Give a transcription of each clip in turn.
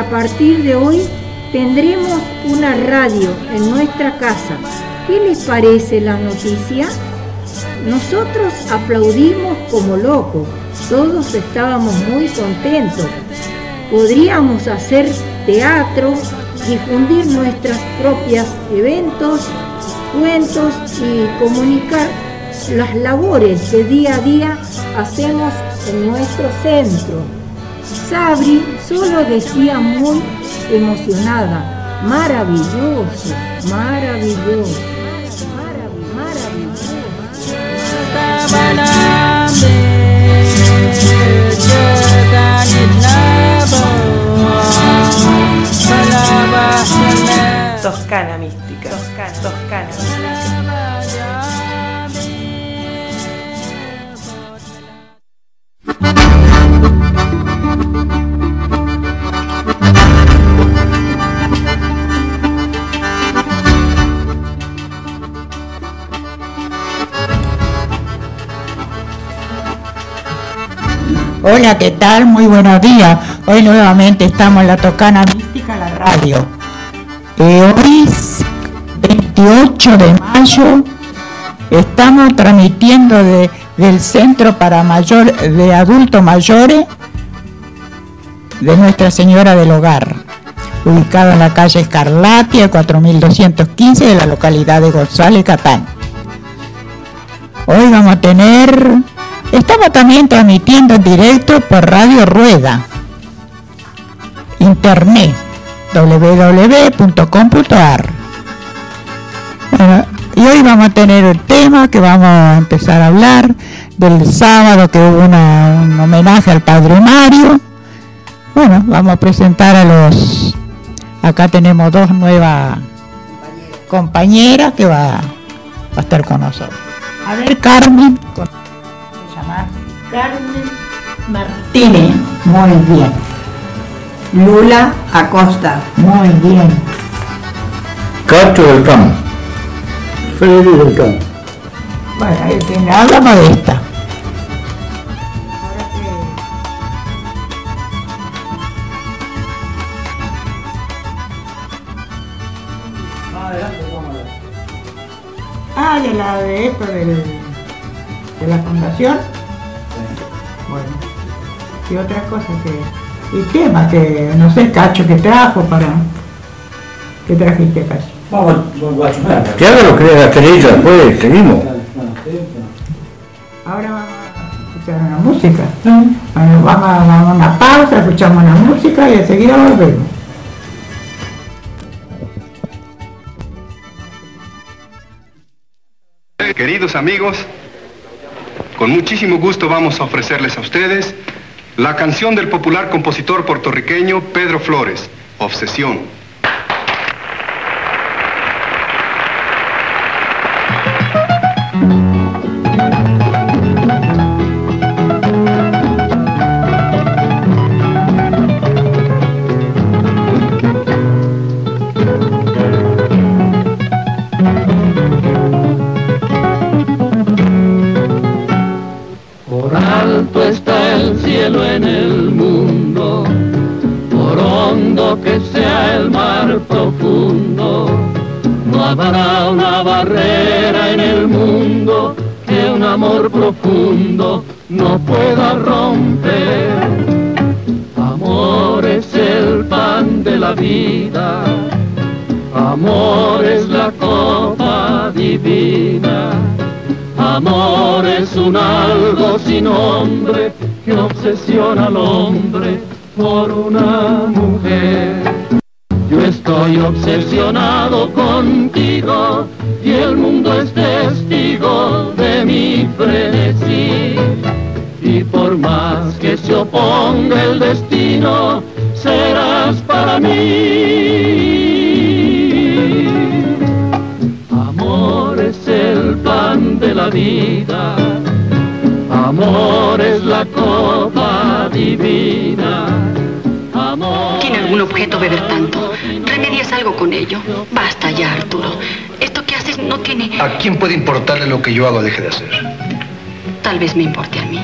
partir de hoy tendremos una radio en nuestra casa. ¿Qué les parece la noticia? Nosotros aplaudimos como locos, todos estábamos muy contentos. Podríamos hacer teatro, difundir nuestros propios eventos, cuentos y comunicar las labores que día a día hacemos en nuestro centro. Sabri solo decía muy emocionada: maravilloso, maravilloso, maravilloso. Toscana mística, Toscana mística. Hola, ¿qué tal? Muy buenos días. Hoy nuevamente estamos en la Toscana Mística, la radio. Hoy es 28 de mayo. Estamos transmitiendo del Centro para de Adultos Mayores de Nuestra Señora del Hogar, ubicado en la calle Escarlatia, 4215 de la localidad de González, Catán. Hoy vamos a estamos también transmitiendo en directo por Radio Rueda, internet, www.com.ar. Bueno, y hoy vamos a tener el tema que vamos a empezar a hablar del sábado, que hubo un homenaje al Padre Mario. Bueno, vamos a presentar acá tenemos dos nuevas compañeras que va a estar con nosotros. A ver, Carmen. Carmen Martínez. Muy bien. Lula Acosta. Muy bien. Cacho del Campo. Freddy del Campo. Bueno, ahí hablamos de esta. De esto de la fundación. Bueno, y otras cosas y temas que no sé, Cacho, que trajo ¿qué trajiste, Cacho? Vamos, que haga lo que le querella, después seguimos. Ahora vamos a escuchar una música. Bueno, vamos a una pausa, escuchamos una música y enseguida volvemos. Queridos amigos, con muchísimo gusto vamos a ofrecerles a ustedes la canción del popular compositor puertorriqueño Pedro Flores, Obsesión. En el mundo, por hondo que sea el mar profundo, no habrá una barrera en el mundo que un amor profundo no pueda romper. Amor es el pan de la vida, amor es la copa divina, amor es un algo sin nombre que obsesiona al hombre por una mujer. Yo estoy obsesionado contigo y el mundo es testigo de mi frenesí. Y por más que se oponga el destino, serás para mí. Amor es el pan de la vida, amor es la copa divina. ¿Tiene algún objeto beber tanto? ¿Remedias algo con ello? Basta ya, Arturo. Esto que haces no tiene... ¿A quién puede importarle lo que yo hago o deje de hacer? Tal vez me importe a mí.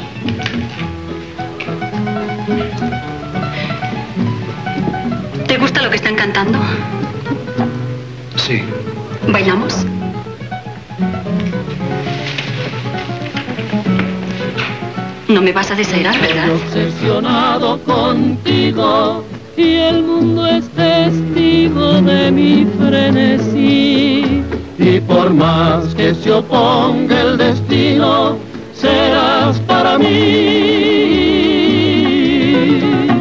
que están cantando? Sí. ¿Bailamos? No me vas a desairar, ¿verdad? Estoy obsesionado contigo y el mundo es testigo de mi frenesí. Y por más que se oponga el destino, serás para mí.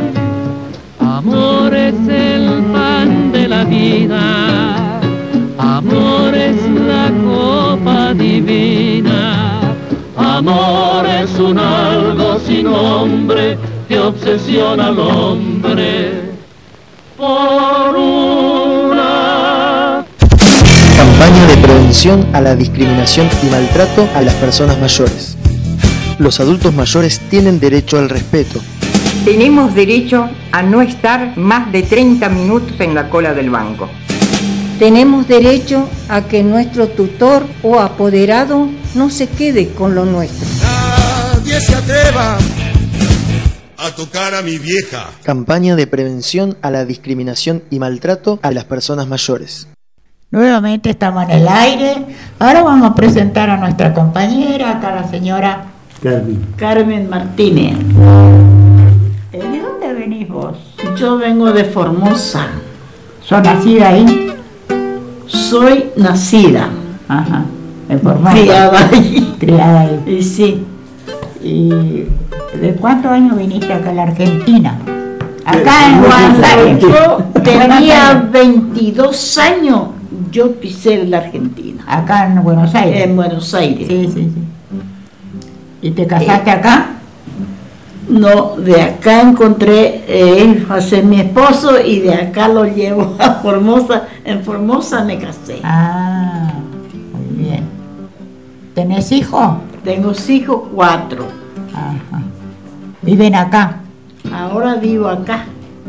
Amor es el pan de la vida, amor es la copa divina, amor es un algo sin nombre que obsesiona al hombre por una. Campaña de prevención a la discriminación y maltrato a las personas mayores. Los adultos mayores tienen derecho al respeto. Tenemos derecho a no estar más de 30 minutos en la cola del banco. Tenemos derecho a que nuestro tutor o apoderado no se quede con lo nuestro. Nadie se atreva a tocar a mi vieja. Campaña de prevención a la discriminación y maltrato a las personas mayores. Nuevamente estamos en el aire. Ahora vamos a presentar a nuestra compañera, acá la señora Carmen Martínez. ¿De dónde venís vos? Yo vengo de Formosa. ¿Sos nacida ahí? Soy nacida. Ajá. En Formosa. Criada ahí. Criada ahí. Y sí. ¿Y de cuántos años viniste acá a la Argentina? Acá en Buenos Aires. Yo tenía 22 años, yo pisé la Argentina. Acá en Buenos Aires. En Buenos Aires. Sí, sí, sí. ¿Y te casaste acá? No, de acá encontré a ser mi esposo y de acá lo llevo a Formosa. En Formosa me casé. Ah, muy bien. ¿Tenés hijos? Tengo hijos 4. Ajá. ¿Viven acá? Ahora vivo acá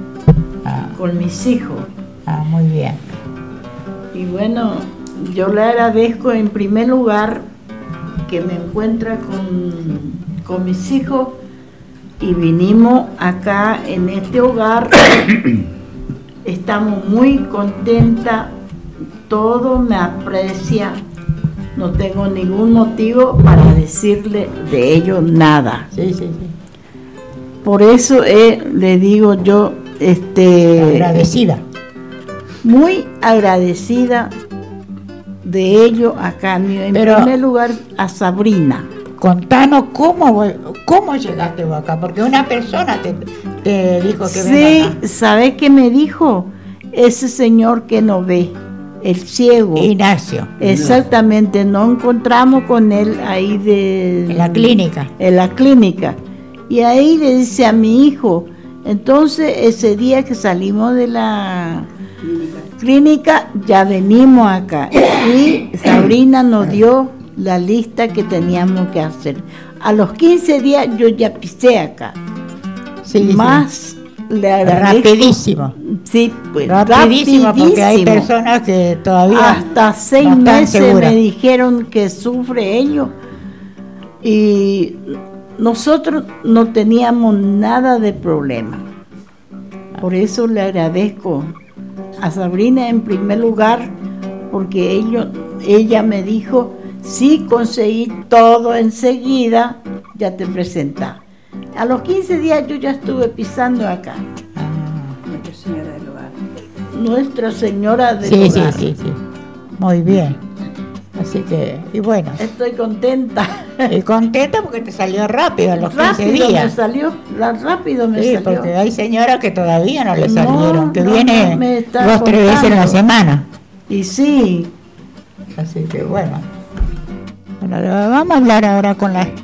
con mis hijos. Ah, muy bien. Y bueno, yo le agradezco en primer lugar que me encuentra con mis hijos y vinimos acá en este hogar. Estamos muy contentas, todo me aprecia, no tengo ningún motivo para decirle de ellos nada. Sí, sí, sí. Por eso le digo yo, agradecida. Muy agradecida de ellos acá. En primer lugar a Sabrina. Contanos cómo llegaste vos acá, porque una persona te dijo que venga acá. Sí, ¿sabés qué me dijo? Ese señor que no ve, el ciego. Ignacio. Exactamente, nos encontramos con él ahí en la clínica. En la clínica. Y ahí le dice a mi hijo, entonces ese día que salimos de la clínica, ya venimos acá. Y Sabrina nos dio la lista que teníamos que hacer. A los 15 días yo ya pisé acá. Sí, más sí. Le agradezco. Rapidísimo. Sí, pues rapidísimo, porque hay personas que todavía hasta 6 meses me dijeron que sufre ello. Y nosotros no teníamos nada de problema. Por eso le agradezco a Sabrina en primer lugar, porque ella me dijo, si conseguí todo enseguida, ya te presenta. A los 15 días yo ya estuve pisando acá. Nuestra Señora del Hogar. Nuestra Señora del Hogar. Sí, sí, sí. Muy bien. Así que, y bueno. Estoy contenta. Y contenta porque te salió rápido a los 15 días. Rápido me salió. Porque hay señoras que todavía no le salieron, que viene 2 o 3 veces en la semana. Y sí. Así que bueno. Bueno, vamos a hablar ahora con la...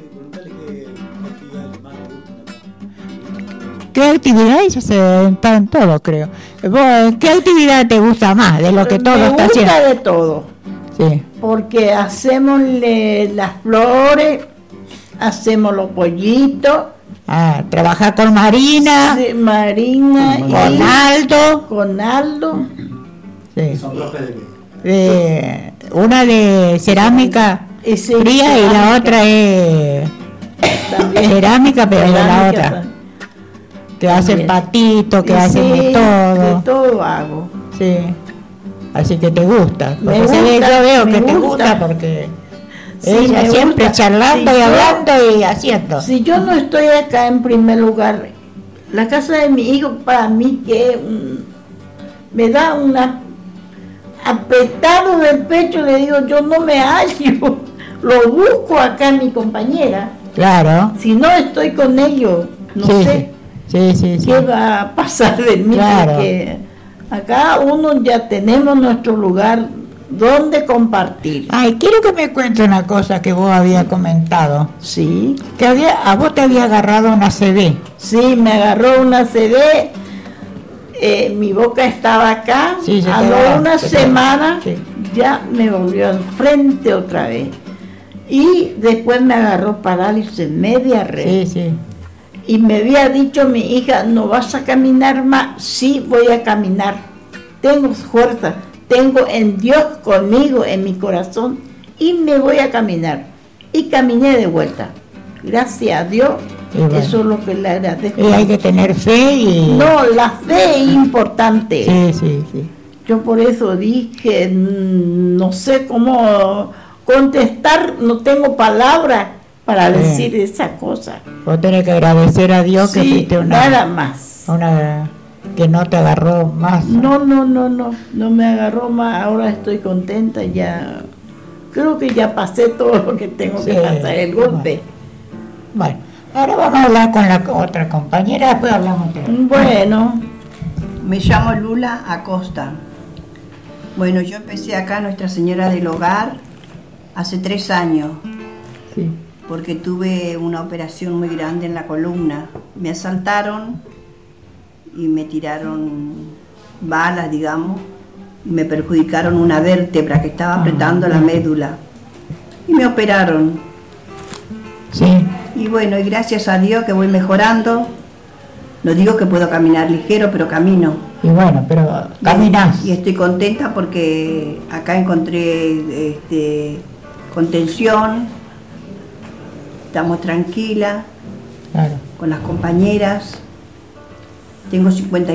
¿Qué actividad? Ya se está en todo, creo. ¿Qué actividad te gusta más de lo que todo está haciendo? Me gusta de todo. Sí. Porque hacemos las flores, hacemos los pollitos. Trabajar con Marina. Sí, Marina. Con Aldo. Sí. Son profes de una de cerámica fría y la otra es también cerámica, pero de la otra. Que hace el patito, que hace de todo. De todo hago. Sí. Así que te gusta. Me Porque gusta, yo veo me que te gusta. gusta porque Sí, ella me siempre gusta. charlando Si y yo- hablando y haciendo. Si yo no estoy acá en primer lugar, la casa de mi hijo para mí que me da una apretado del pecho, le digo, yo no me hallo, lo busco acá en mi compañera. Claro. Si no estoy con ellos, no Sí, sé sí. qué va a pasar de mí, Claro. porque acá uno ya tenemos nuestro lugar donde compartir. Ay, quiero que me cuente una cosa que vos habías comentado. Sí. Que a vos te había agarrado una CD. Sí, me agarró una CD, mi boca estaba acá, Sí, se a te lo va, una se te va. semana Sí. ya me volvió al frente otra vez. Y después me agarró parálisis media red. Sí. Y me había dicho mi hija, ¿no vas a caminar más? Sí, voy a caminar. Tengo fuerza, tengo en Dios conmigo, en mi corazón, y me voy a caminar. Y caminé de vuelta. Gracias a Dios, Y bueno. eso es lo que le agradezco. Y hay que tener fe y... No, la fe es importante. Sí. Yo por eso dije, no sé cómo contestar, no tengo palabras para Sí. decir esa cosa. Vos tenés que agradecer a Dios que Sí, fuiste nada más. que no te agarró más. No me agarró más, ahora estoy contenta, ya creo que ya pasé todo lo que tengo que Sí, pasar, el golpe. Bueno, ahora vamos a hablar con la otra compañera, después hablamos de... Bueno, Me llamo Lula Acosta. Bueno, yo empecé acá Nuestra Señora del Hogar hace 3 años. Sí. Porque tuve una operación muy grande en la columna. Me asaltaron y me tiraron balas, digamos, y me perjudicaron una vértebra que estaba apretando la médula. Y me operaron. Sí. Y bueno, y gracias a Dios que voy mejorando. No digo que puedo caminar ligero, pero camino. Y bueno, pero caminás. Y estoy contenta porque acá encontré contención, estamos tranquilas, Claro. con las compañeras. Tengo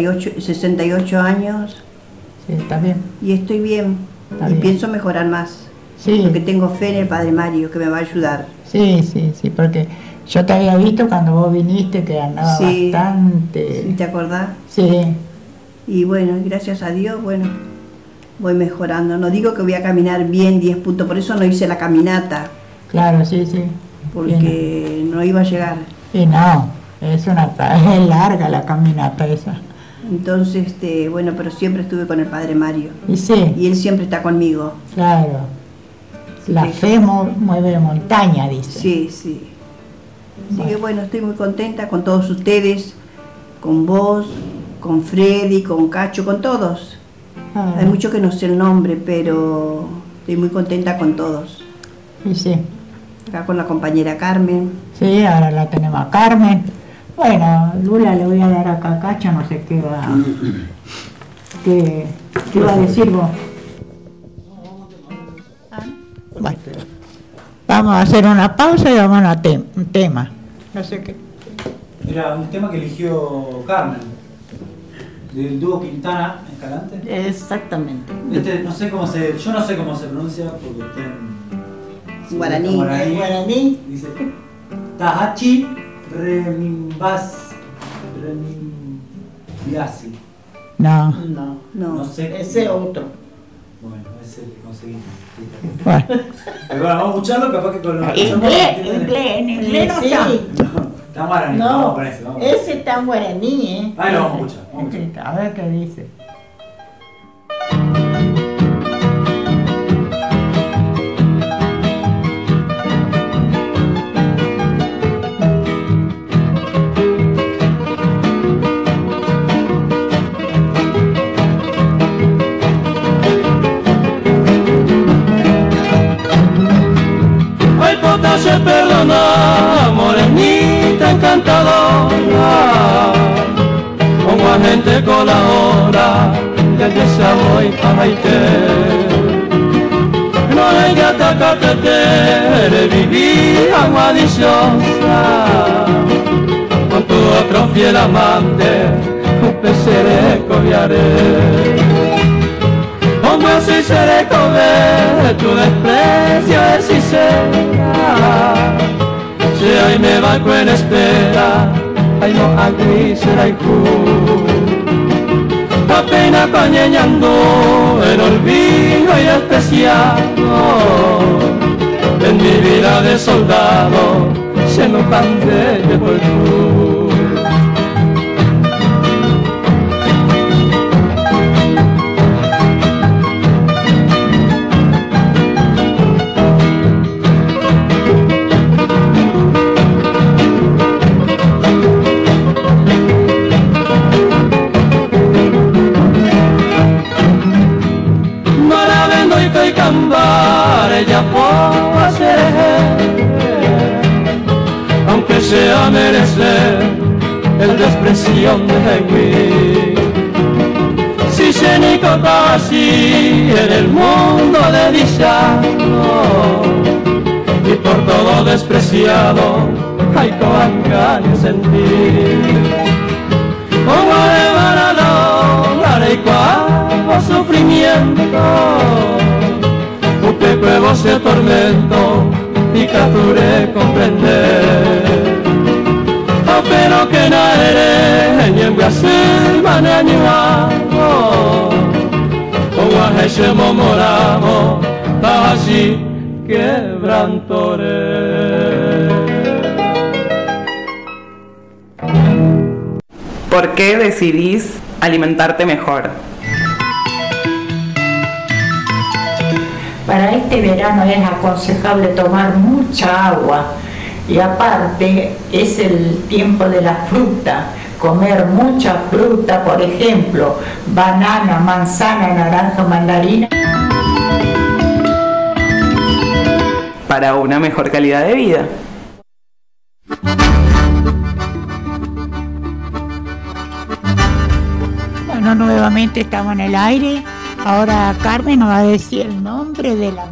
68 años Sí, está bien. y estoy bien. Está Y bien. pienso mejorar más. Sí. Porque tengo fe en el Padre Mario que me va a ayudar. Sí, porque yo te había visto cuando vos viniste que andaba Sí. bastante... ¿Sí te acordás? Sí. Y bueno, gracias a Dios, bueno, voy mejorando. No digo que voy a caminar bien 10 puntos, por eso no hice la caminata, Claro, sí. porque no iba a llegar. Y no, es larga la caminata esa. Entonces, bueno, pero siempre estuve con el Padre Mario. Y sí, Y él siempre está conmigo. claro. La Sí. fe mueve montaña, dice. Sí. Así que bueno, estoy muy contenta con todos ustedes, con vos, con Freddy, con Cacho, con todos. Ah, Hay muchos que no sé el nombre, pero estoy muy contenta con todos. y sí. Acá con la compañera Carmen. Sí, ahora la tenemos a Carmen. Bueno, Lula le voy a dar acá a Cacho, no sé qué va. ¿Qué va a decir vos? Bueno, vamos a hacer una pausa y vamos a un tema. No sé qué. Era un tema que eligió Carmen, del dúo Quintana Escalante. exactamente. Yo no sé cómo se pronuncia porque está en Guaraní. ¿En guaraní? Dice Tahachi Remimbiasi. No. No sé. Ese otro. Bueno, ese que conseguí. Bueno. Pero bueno, vamos a escucharlo, capaz que con los En inglés no Sí. está. Está guaraní, No, vamos con ese, vamos. ese está en guaraní, Ahí lo vamos a escuchar. Vamos a escuchar. A ver qué dice. Ay, potashe, perdona, morenita encantadora, como a gente colabora, ya que se voy a Haití. No hay que atacarte, vivir agua deliciosa, con tu otro fiel amante, te seré cobiaré. Hombre, así seré comer, tu desprecio es sincera. Si hoy me banco en espera, ay no aquí será apenas coñeñando el olvido y despreciado. En mi vida de soldado se no cante por tú. Ella puede hacer, aunque sea merecer el desprecio de mí. Si se ni así en el mundo de dichado y por todo despreciado hay coangaños en ti. Como de lograr y cuál sufrimiento que pruebo ese tormento y capturé comprender. Oh, pero que naere ni en Brasil maneñuado como a ese momoramo así quebrantore. ¿Por qué decidís alimentarte mejor? Para este verano es aconsejable tomar mucha agua y aparte es el tiempo de la fruta, comer mucha fruta, por ejemplo, banana, manzana, naranja, mandarina. Para una mejor calidad de vida. Bueno, nuevamente estamos en el aire. Ahora Carmen nos va a decir el nombre de la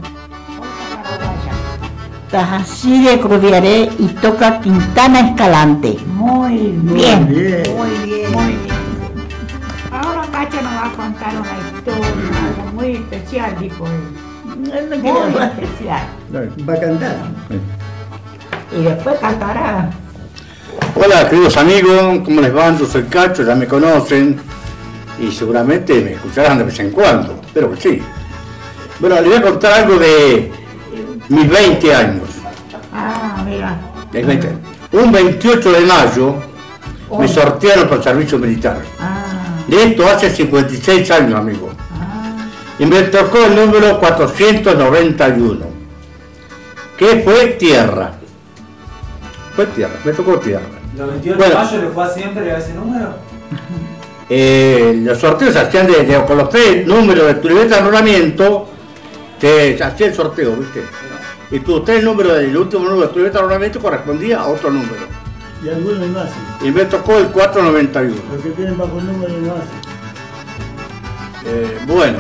Tajasí Cobiaré y toca Quintana Escalante. Muy bien. Muy bien. Muy bien. Muy bien. Ahora Cacho nos va a contar una historia, algo muy especial, dijo él. Muy especial. Va a cantar. Y después cantará. Hola, queridos amigos, ¿cómo les va? Yo soy Cacho, ya me conocen. Y seguramente me escucharán de vez en cuando, espero que sí. Bueno, les voy a contar algo de mis 20 años. Ah, mira. Un 28 de mayo me sortearon para el servicio militar. De esto hace 56 años, amigo. Y me tocó el número 491, que fue tierra. Fue tierra, me tocó tierra. ¿Los 28 de mayo le fue siempre a ese número? Los sorteos se hacían con los 3 números de tu libreta de enrolamiento, se hacía el sorteo, ¿viste? Y tus 3 números del último número de tu libreta de enrolamiento correspondía a otro número. Y algunos no hacen. Y me tocó el 491. Los que tienen bajo el número no hacen. Bueno,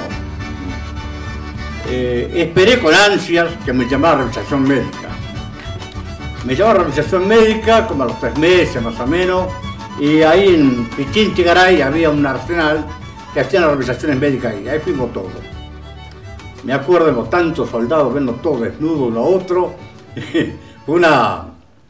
esperé con ansias que me llamara a revisación médica. Me llamó a revisación médica como a los 3 meses más o menos. Y ahí en Pichinchigaray había un arsenal que hacían las revisaciones médicas ahí fuimos todos. Me acuerdo de los tantos soldados viendo todos desnudos uno a otro. Fue una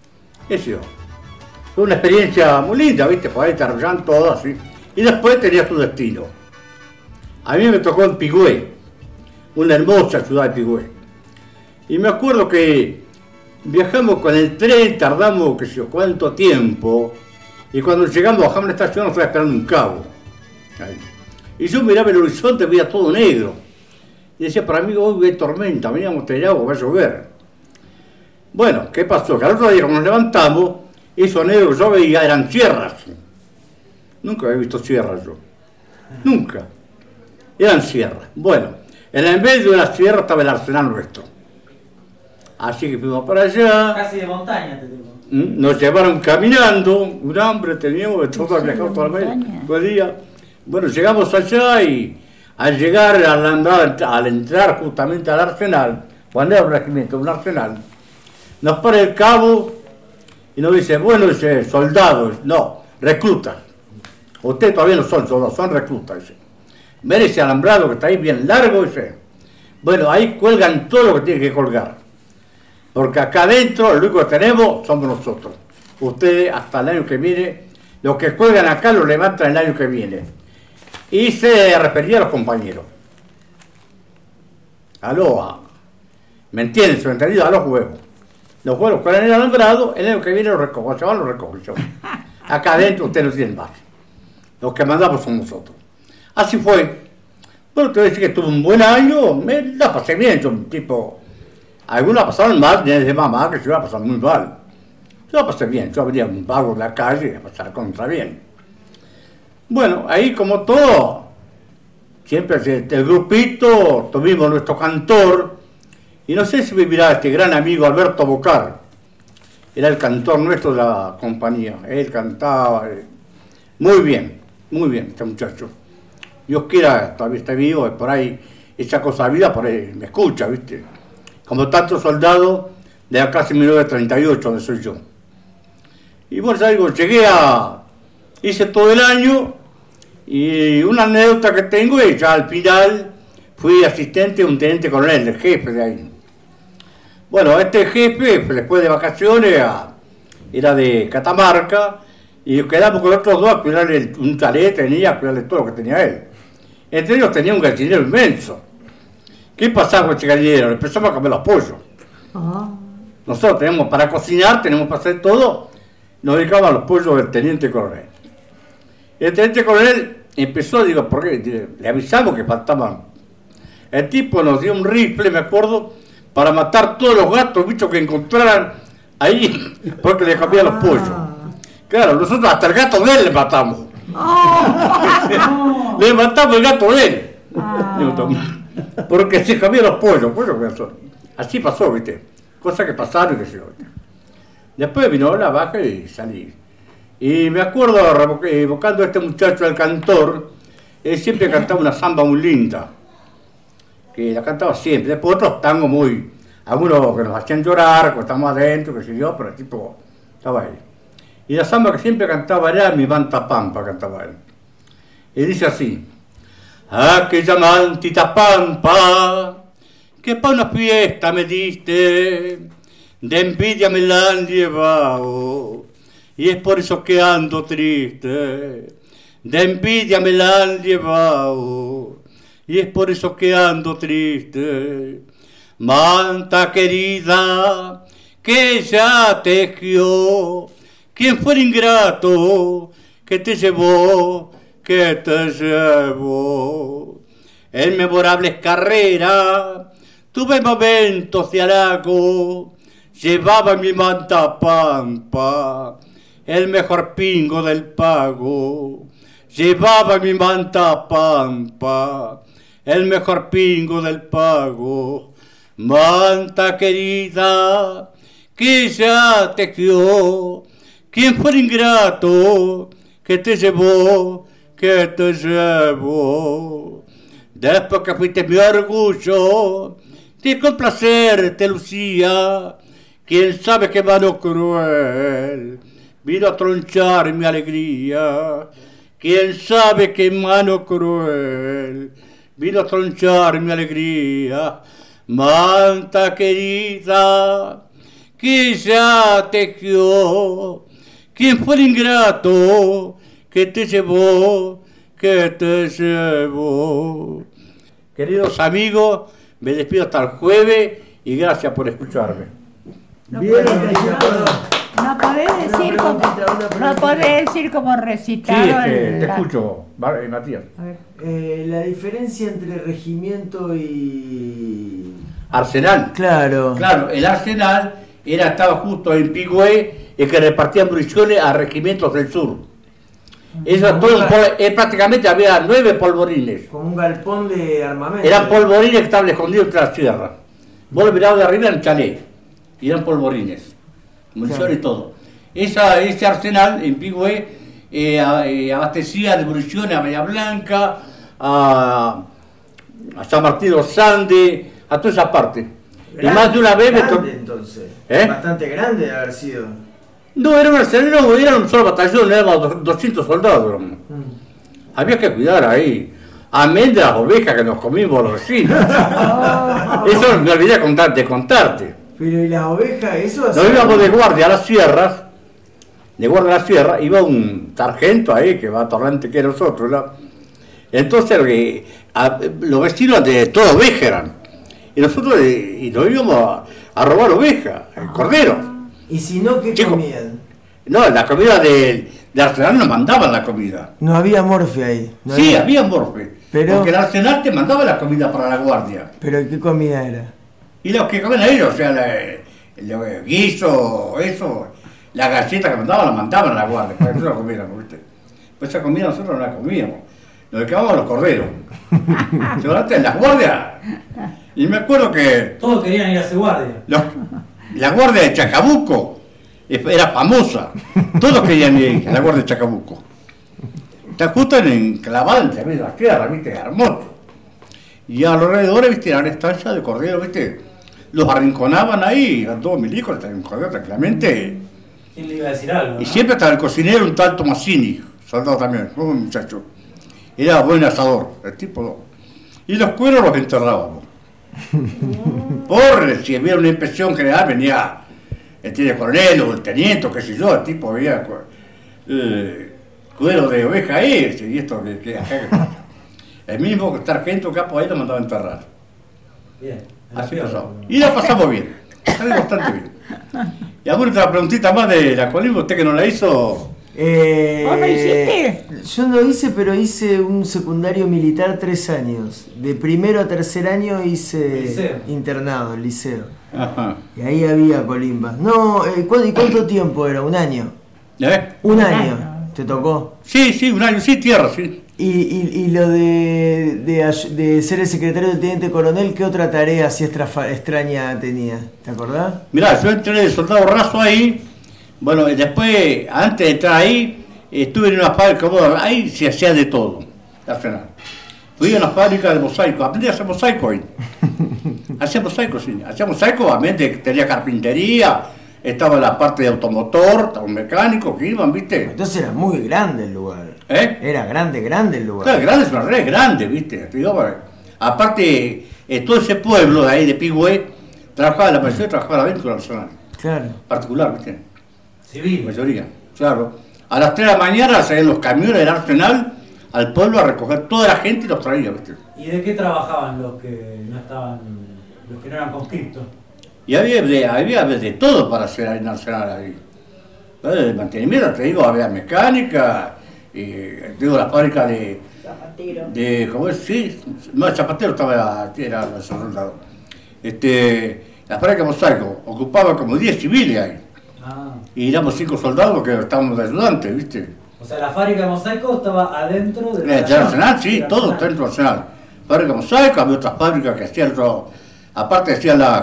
experiencia muy linda, ¿viste? Por ahí te arreglan todo así. Y después tenías tu destino. A mí me tocó en Pigüé, una hermosa ciudad de Pigüé. Y me acuerdo que viajamos con el tren, tardamos qué sé yo cuánto tiempo. Y cuando llegamos, bajamos en la estación, nos estaba esperando un cabo. Ahí. Y yo miraba el horizonte, veía todo negro. Y decía, para mí hoy hay tormenta, veníamos a tener agua, va a llover. Bueno, ¿qué pasó? Que al otro día cuando nos levantamos, eso negro que yo veía eran sierras. Nunca había visto sierras yo. Nunca. Eran sierras. Bueno, en el medio de la sierra estaba el arsenal nuestro. Así que fuimos para allá. Casi de montaña te digo. Nos llevaron caminando, un hambre teníamos, de todo viajado toda la día. Bueno, llegamos allá y al llegar, al entrar justamente al arsenal, cuando era un regimiento, un arsenal, nos para el cabo y nos dice, bueno, dice, soldados, no, reclutas. Ustedes todavía no son soldados, son reclutas, dice. Ven ese alambrado que está ahí bien largo, dice. Bueno, ahí cuelgan todo lo que tienen que colgar. Porque acá adentro, lo único que tenemos somos nosotros. Ustedes, hasta el año que viene, los que cuelgan acá lo levantan el año que viene. Y se refería a los compañeros. Aloha. ¿Me entienden? ¿Se me entendido? A los huevos. Los huevos cuelgan el alambrado, el año que viene los recojo. Se van, los recojo yo. Acá adentro ustedes no tienen más. Los que mandamos son nosotros. Así fue. Bueno, te voy a decir que tuve un buen año, me la pasé bien, yo un tipo... Algunos la pasaron mal, de mamá, que yo la pasaba muy mal. Yo la pasé bien, yo venía un vago de la calle y la pasaba contra bien. Bueno, ahí como todo, siempre el grupito, tuvimos nuestro cantor, y no sé si vivirá este gran amigo Alberto Bocar, era el cantor nuestro de la compañía, él cantaba, muy bien, este muchacho. Dios quiera, todavía está vivo, por ahí, esa cosa vida, por ahí me escucha, ¿viste? Como tantos soldados de la clase 1938, donde soy yo. Y bueno, ya digo, hice todo el año, y una anécdota que tengo es, ya al final, fui asistente de un teniente coronel, el jefe de ahí. Bueno, este jefe, después de vacaciones, era de Catamarca, y quedamos con los otros dos a cuidarle un chalet, a cuidarle todo lo que tenía él. Entre ellos tenía un gallinero inmenso. ¿Qué pasaba con ese gallinero? Empezamos a comer los pollos. Nosotros tenemos para cocinar, tenemos para hacer todo, nos dedicamos a los pollos del teniente coronel. El teniente coronel empezó, digo, ¿por qué? Le avisamos que faltaban. El tipo nos dio un rifle, me acuerdo, para matar todos los gatos, bichos que encontraran ahí, porque le comían los pollos. Claro, nosotros hasta el gato de él le matamos. Le matamos el gato de él. Porque se comían los pollos. Así pasó, ¿viste? Cosas que pasaron y que se... Después vino la vaca y salí. Y me acuerdo, evocando a este muchacho, el cantor, él siempre cantaba una samba muy linda. Que la cantaba siempre. Después otros tangos muy... Algunos que nos hacían llorar, que estábamos adentro, que sé yo, pero el tipo estaba ahí. Y la samba que siempre cantaba era Mi Manta Pampa, cantaba él. Y dice así: aquella mantita pampa que pa' una fiesta me diste, de envidia me la han llevado, y es por eso que ando triste. De envidia me la han llevado, y es por eso que ando triste. Manta querida, que ya tejió, ¿quién fue el ingrato que te llevó, que te llevó? En memorables carreras tuve momentos de halago, llevaba mi manta pampa, el mejor pingo del pago. Llevaba mi manta pampa, el mejor pingo del pago. Manta querida, que ya tejió, ¿quién fue el ingrato que te llevó, que te llevó? Después que fuiste mi orgullo, de complacerte lucía, quién sabe qué mano cruel vino a tronchar mi alegría. Quién sabe qué mano cruel vino a tronchar mi alegría. Manta querida, que ya tejió, ¿quién fue el ingrato que te llevó, que te llevó? Queridos amigos, me despido hasta el jueves y gracias por escucharme. No podés decir como recitaron. Sí, te escucho, Matías. La diferencia entre regimiento y... Arsenal. Claro, el Arsenal estaba justo en Pigüé, y que repartían municiones a regimientos del sur. Eso prácticamente había 9 polvorines. Como un galpón de armamento. Eran polvorines que estaban escondidos entre las tierras. Vos lo mirabas de arriba en chalet, y eran polvorines, municiones y todo. Ese arsenal en Pigüé abastecía de municiones a Bahía Blanca, a San Martín de los Andes, a toda esa parte. Grande, y más de una vez entonces. Bastante grande de haber sido. No, era un solo batallón, éramos 200 soldados. Había que cuidar ahí. Amén de las ovejas que nos comimos los vecinos. Eso me olvidé de contarte. Pero ¿y las ovejas? Eso nos íbamos de guardia a las sierras. De guardia a la sierra, iba un sargento ahí que va torrente que nosotros, ¿no? Entonces los vecinos de toda oveja eran. Y nosotros nos íbamos a robar ovejas, corderos. ¿Y si no, qué comían? No, la comida de Arsenal nos mandaban la comida. No había morfe ahí. Sí, había morfe. Porque el Arsenal te mandaba la comida para la guardia. ¿Pero qué comida era? Y los que comen ellos, o sea, el guiso, eso, la galleta que mandaban, la mandaban a la guardia, para que nosotros la comiéramos, ¿viste? Pues esa comida nosotros no la comíamos. Nos quedábamos a los corderos. En las guardias. Y me acuerdo que... Todos querían ir a esa guardia. La guardia de Chacabuco era famosa. Todos querían ir a la guardia de Chacabuco. Está justo enclavada entre medio de las tierras, ¿viste? Hermoso. Y a los alrededores, ¿viste? Eran estancias de corderos, ¿viste? Los arrinconaban ahí, eran todos milicos, estaban corderos tranquilamente. ¿Quién le iba a decir algo? Y siempre estaba el cocinero, un tal Tomasini, soldado también, un muchacho. Era buen asador, el tipo. Y los cueros los enterrábamos. Por si había una inspección general, venía el coronel o el teniente, qué sé yo, el tipo había cuero de oveja ahí, y esto que acá. El mismo sargento capo ahí lo mandaba a enterrar. Bien. Así pasó. Y la pasamos bien, salió bastante bien. Y ahora otra preguntita más de la Colimba, usted que no la hizo. ¿Vos lo hiciste? Yo no hice, pero hice un secundario militar 3 años. De primero a tercer año hice internado, el liceo. Ajá. Y ahí había colimbas. No, ¿y cuánto tiempo era? ¿Un año? Un año. ¿Te tocó? Sí, un año, sí, tierra, sí. Y lo de ser el secretario del teniente coronel, ¿qué otra tarea así extraña tenía? ¿Te acordás? Mirá, yo entré de soldado raso ahí. Bueno, después, antes de entrar ahí, estuve en una fábrica, ahí se hacía de todo, Arsenal. Fui a una fábrica de mosaico, aprendí a hacer mosaico ahí. Hacía mosaico, sí. Hacía mosaico, obviamente tenía carpintería, estaba la parte de automotor, estaba un mecánico que iban, ¿viste? Entonces era muy grande el lugar. Era grande el lugar. Claro, grande, es una red grande, ¿viste? Aparte, todo ese pueblo de ahí, de Pigüé, la mayoría trabajaba dentro del Arsenal. Claro. Particular, ¿viste? Civil. Mayoría, claro. A las 3 de la mañana salían los camiones del Arsenal al pueblo a recoger toda la gente y los traía, ¿viste? ¿Y de qué trabajaban los que no eran conscriptos? Y había de todo para hacer ahí en Arsenal ahí. De mantenimiento, te digo, había mecánica, la fábrica de... Zapatero. ¿Cómo es? Sí, no, el zapatero era el soldado. La fábrica de mosaico ocupaba como 10 civiles ahí. Y éramos 5 soldados que estábamos de ayudantes, ¿viste? O sea, la fábrica de mosaico estaba adentro del Arsenal, sí, todo dentro del Arsenal. Fábrica de mosaico, había otras fábricas que hacían aparte hacían las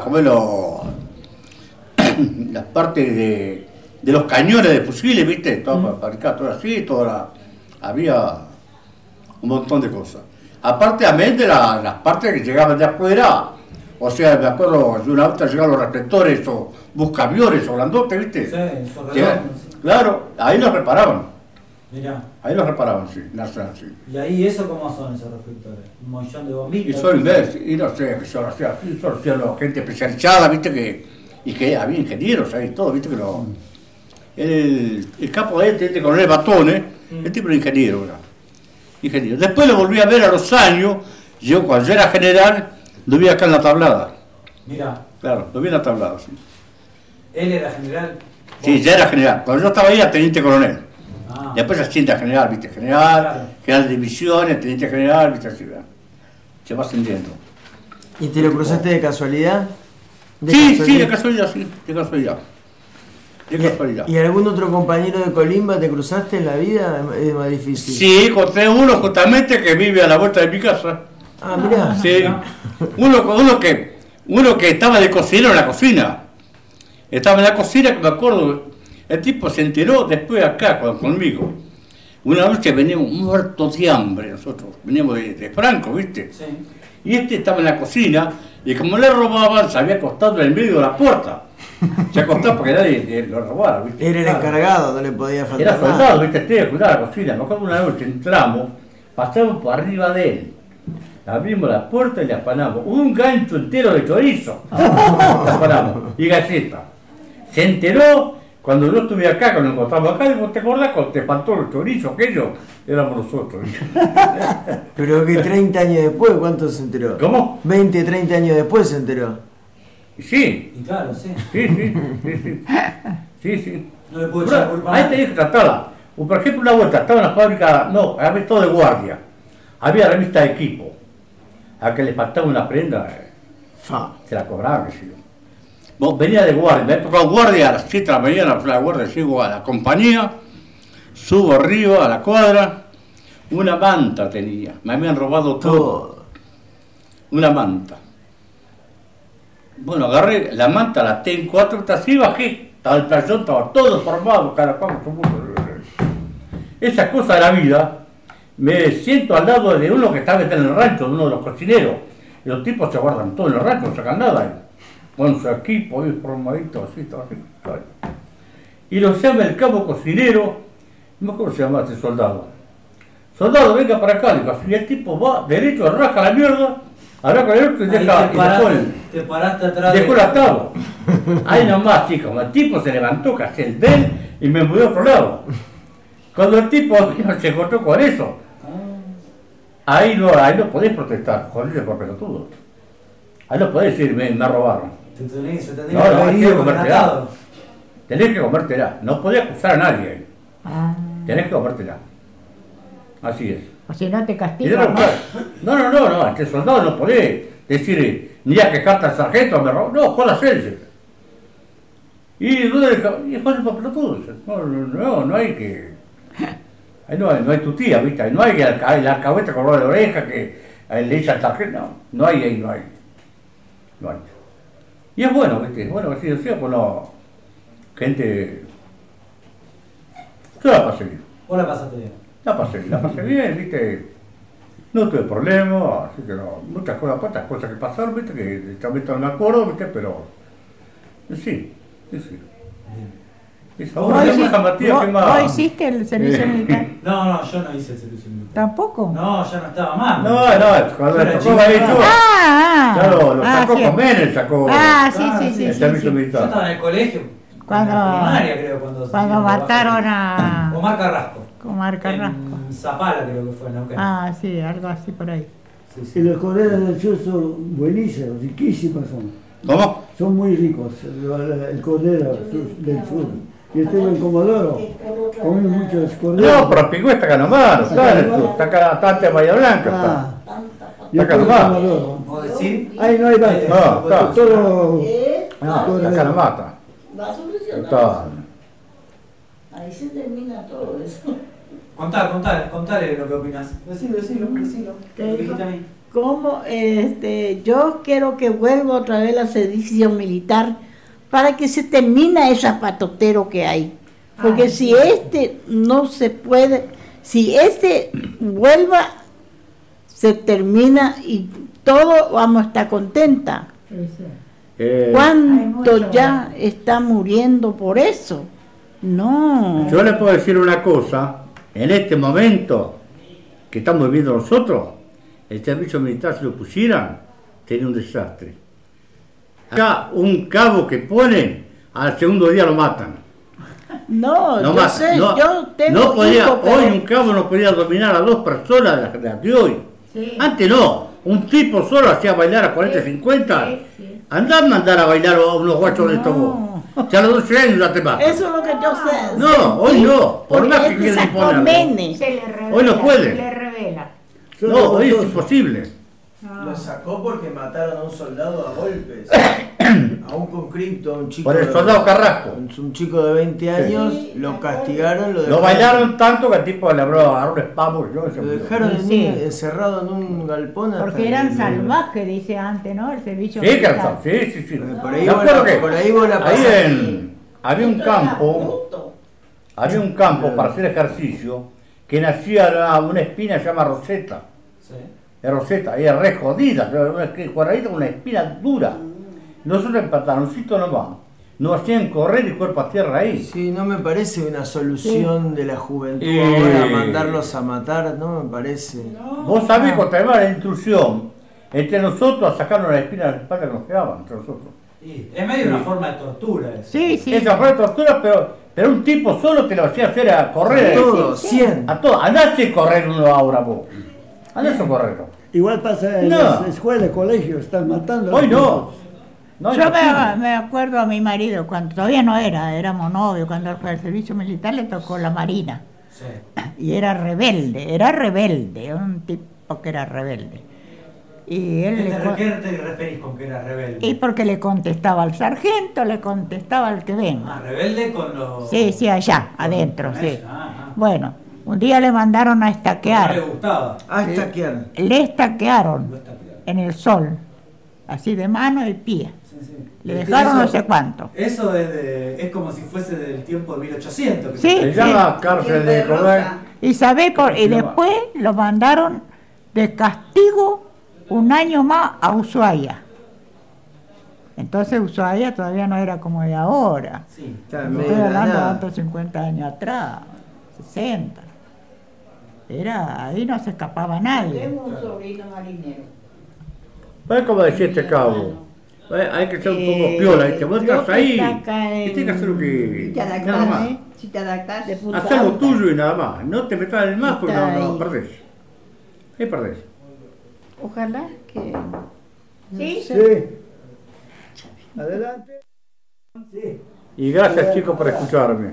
partes de los cañones de fusiles, ¿viste? Todo fabricado, todo así, había un montón de cosas. Aparte también de las partes que llegaban de afuera. O sea, me acuerdo, de una vez llegaban los reflectores o buscaviones o grandotes, ¿viste? Sí, claro, ahí los reparaban. Mirá. Ahí los reparaban, sí, sí. ¿Y ahí eso cómo son esos reflectores? ¿Un montón de bombillas? Y no sé, que solo hacían gente especializada, ¿viste? Que había ingenieros ahí, todo, ¿viste? Que el capo de este coronel Batone, el tipo era ingeniero, ¿verdad? Ingeniero. Después lo volví a ver a los años, yo cuando yo era general, lo vi acá en la tablada. Mirá. Claro, lo vi en la tablada, sí. ¿Él era general? Sí, ya era general. Cuando yo estaba ahí era teniente coronel. Después asciende a general, ¿viste? General de divisiones, teniente general, ¿viste? Así, ¿verdad? Se va ascendiendo. ¿Y te lo cruzaste de casualidad? Sí, de casualidad, sí, de casualidad. ¿Y algún otro compañero de Colimba te cruzaste en la vida? Es más difícil. Sí, encontré uno justamente que vive a la vuelta de mi casa. Ah, mirá. Sí. Uno que estaba de cocinero en la cocina. Estaba en la cocina, que me acuerdo, el tipo se enteró después acá conmigo. Una noche veníamos muertos de hambre nosotros, veníamos de Franco, ¿viste? Sí. Y estaba en la cocina, y como le robaban, se había acostado en el medio de la puerta. Se acostó porque nadie lo robara, ¿viste? Era el encargado, no le podía faltar Era soldado, nada. ¿viste? Tenía que cuidar la cocina. Me acuerdo una noche entramos, pasamos por arriba de él. Abrimos la puerta y le afanamos un gancho entero de chorizo. Le afanamos. Y galleta. Se enteró cuando yo estuve acá, cuando nos encontramos acá, digo, ¿te acordás cuando te faltó el chorizo aquello? Éramos nosotros. Pero que 30 años después, ¿cuánto se enteró? ¿Cómo? 20, 30 años después se enteró. Sí. Y claro, sí. Sí. No le puedo echar culpa a Ahí nadie. tenés que tratarla. O, por ejemplo, una vuelta, estaba en la fábrica, no, había todo de guardia. Había revista de equipo. A que le faltaba una prenda, se la cobraban, qué sé yo. Vos venía de guardia, me ha tocado guardia a las 7 de la mañana, fui a la guardia, llego a la compañía, subo arriba a la cuadra, una manta tenía, me habían robado todo. Una manta. Bueno, agarré la manta, la tengo 4 veces así, bajé, estaba el playón, estaba todo formado, cada cual su mundo. Esas cosas de la vida, me siento al lado de uno que estaba en el rancho, de uno de los cocineros, y los tipos se guardan todo en el rancho, no sacan nada. Con su equipo, ahí formadito, así, todo así. Y lo llama el cabo cocinero, no me acuerdo cómo se llama este soldado. Soldado, venga para acá, y el tipo va derecho, arranca la mierda, arranca el otro y deja, te paraste atrás dejó el atado. Ahí nomás, chicos, el tipo se levantó casi el de él y me movió a otro lado. Cuando el tipo se encontró con eso, ahí no podés protestar, joder, por pelotudo. Ahí no podés decir, me robaron. Se tendría No, que haber ido con el comértela. atado. Tenés que comértela. No podés acusar a nadie. Tenés que comértela. Así es. O si no te Y castigan. no, este soldado no podés decir, ni a quejarte al sargento, me robó. No, jodas él. Y joder, por pelotudo. No hay que. Ahí no hay tu tía, ¿viste? No hay que la alcahueta con de la oreja que le echa al sargento. No hay. Y es bueno, ¿viste? Bueno, así decía, pues no. Gente. Yo la pasé bien. ¿Vos la pasaste bien? La pasé bien, ¿viste? No tuve problemas, así que no. Muchas cosas que pasaron, ¿viste? Que también no me acuerdo, ¿viste? Pero. Sí. ¿Vos hiciste el servicio militar? No, yo no hice el servicio militar. ¿Tampoco? No, ya no estaba más. No, cuando le tocó a ellos. Ya lo sacó con Menem, sacó. El servicio militar. Yo estaba en el colegio. Cuando, en primaria, creo, cuando mataron a Omar Carrasco. En Zapala, creo que fue, ¿no? Sí, algo así por ahí. Y los corderos del sur son buenísimos, riquísimos son. ¿Cómo? Son muy ricos, el cordero del sur. Yo estuve en Comodoro, comí muchos corderos. No, pero Pigüé está acá nomás, está acá antes de Bahía Blanca. Yo Está acá estuve en nomás. Comodoro. ¿Vos decís? Ahí no hay vacas. No, está. Todo Está acá nomás. Está. Ahí se termina todo eso. Contale lo que opinás. Decilo. ¿Qué dijiste a mí? ¿Cómo? Yo quiero que vuelva otra vez al servicio militar para que se termine ese patotero que hay. Porque si no se puede, si vuelva, se termina y todos vamos a estar contentas. ¿Cuánto ya está muriendo por eso? No. Yo le puedo decir una cosa, en este momento que estamos viviendo nosotros, el servicio militar, si lo pusieran, sería un desastre. Acá un cabo que ponen, al segundo día lo matan. No, yo matan, sé, yo tengo hijos, hoy un cabo no podía dominar a 2 personas de las de hoy. Sí. Antes no, un tipo solo hacía bailar a 40, 50. Andá a mandar a bailar a unos guachos de estos vos. Ya a los 12 años ya te matan. Eso es lo que yo sé. No, hoy no, por más que quieran imponerlo. Hoy no puede. Se le revela. No, hoy es imposible. Lo sacó porque mataron a un soldado a golpes. A un conscripto, a un chico. Por el soldado Carrasco. Un chico de 20 años, lo castigaron. Lo bailaron tanto que el tipo le agarró un espamo. Lo dejaron encerrado en un galpón. Porque eran salvajes, dice antes, ¿no? El servicio Sí, militar. sí. Por ahí vos la pasaste. Había un campo para hacer ejercicio que nacía una espina que se llama Roseta. Sí. Es Roseta, es re jodida, una cuadradita con una espina dura. Nosotros en pantaloncito nomás no hacían correr y cuerpo a tierra ahí. Sí, no me parece una solución de la juventud ahora mandarlos a matar, no me parece. No. Vos sabés cuando tenemos la instrucción entre nosotros a sacarnos la espina de la espalda que nos quedaban entre nosotros. Sí, es medio una forma de tortura eso. Sí, sí. Es una forma de tortura, pero un tipo solo te lo hacía hacer a correr. A todos, 100. A todos. Andate a correr uno ahora vos. Andate a correr. Igual pasa en las escuelas, colegios, están matando. Hoy no. Yo me acuerdo a mi marido, cuando todavía no éramos novios, cuando él fue al servicio militar le tocó la Marina. Sí. Y era rebelde, un tipo que era rebelde. Y él ¿Qué te referís con que era rebelde? Y porque le contestaba al sargento, le contestaba al que venga. ¿Rebelde con los...? Sí, allá, adentro, sí. Bueno, un día le mandaron a estaquear. No le gustaba. A estaquear. Le estaquearon en el sol, así de mano y pie. Le dejaron no sé cuánto. Eso es como si fuese del tiempo de 1800. Sí, se llama cárcel de Roda. Y después lo mandaron de castigo un año más a Ushuaia. Entonces Ushuaia todavía no era como de ahora. Sí, estoy hablando de otros 50 años atrás, 60. Ahí no se escapaba nadie. Tenemos un sobrino marinero. ¿Sabes cómo decía este cabo? Hay que ser un poco piola, ¿viste? Vos estás ahí y tienes que hacer lo que... Nada más. Si te adaptás. Hacer lo tuyo y nada más. No te metas en el más porque no perdés. Ahí perdés. Ojalá que... ¿Sí? Sí. Adelante. Sí. Y gracias, chicos, por escucharme.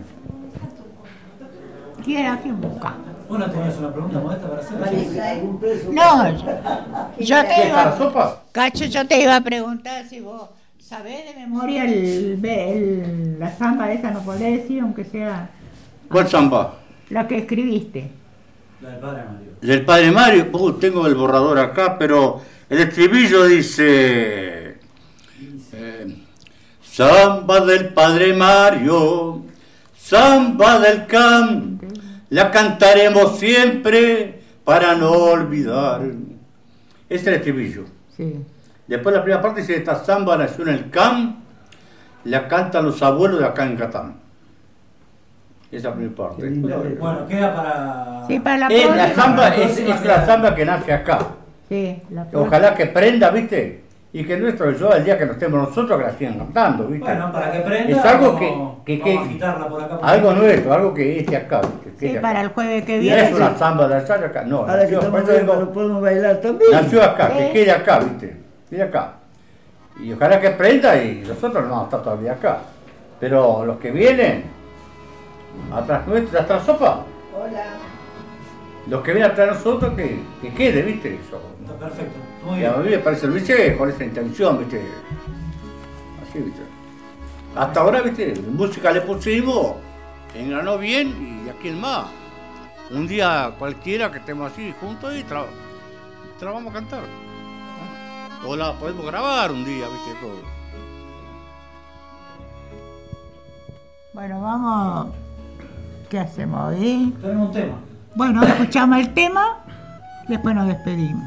¿Quién busca? ¿Vos no tenías una pregunta modesta para hacer? No, yo te iba... ¿La sopa? Cacho, yo te iba a preguntar si vos sabés de memoria la samba esa, no podés decir, aunque sea... ¿Cuál samba? La que escribiste. La del Padre Mario. Del Padre Mario, tengo el borrador acá, pero el estribillo dice... Samba del Padre Mario, samba del camp, la cantaremos siempre para no olvidar. Ese es el estribillo. Sí. Después la primera parte dice, esta samba nació en el camp, la cantan los abuelos de acá en Catán. Esa es la primera parte. Bueno, queda para... Sí, para la samba es la samba que nace acá. Sí, ojalá que prenda, ¿viste? Y que nuestro yo, el día que no estemos nosotros, que la sigan cantando, ¿viste? Bueno, para que prenda, es algo vamos a agitarla por acá. Algo nuestro, algo que es de acá, ¿viste? Sí, para el jueves que Y viene. es una samba de allá acá. No, ahora que estamos viendo, lo podemos bailar también. Nació acá, que quede acá, ¿viste? Quede acá. Y ojalá que prenda y nosotros no vamos a estar todavía acá. Pero los que vienen, atrás nuestra, atrás sopa. Hola. Los que vienen atrás de nosotros, que quede, ¿viste? Eso. Está perfecto. Y a mí me parece, lo hice con esa intención, ¿viste? Así, ¿viste? Hasta ahora, ¿viste? Música le pusimos, engranó bien y aquí en más. Un día cualquiera que estemos así juntos y te la vamos a cantar. O la podemos grabar un día, ¿viste? Todo. Bueno, vamos. ¿Qué hacemos ahí? Tenemos un tema. Bueno, escuchamos el tema y después nos despedimos.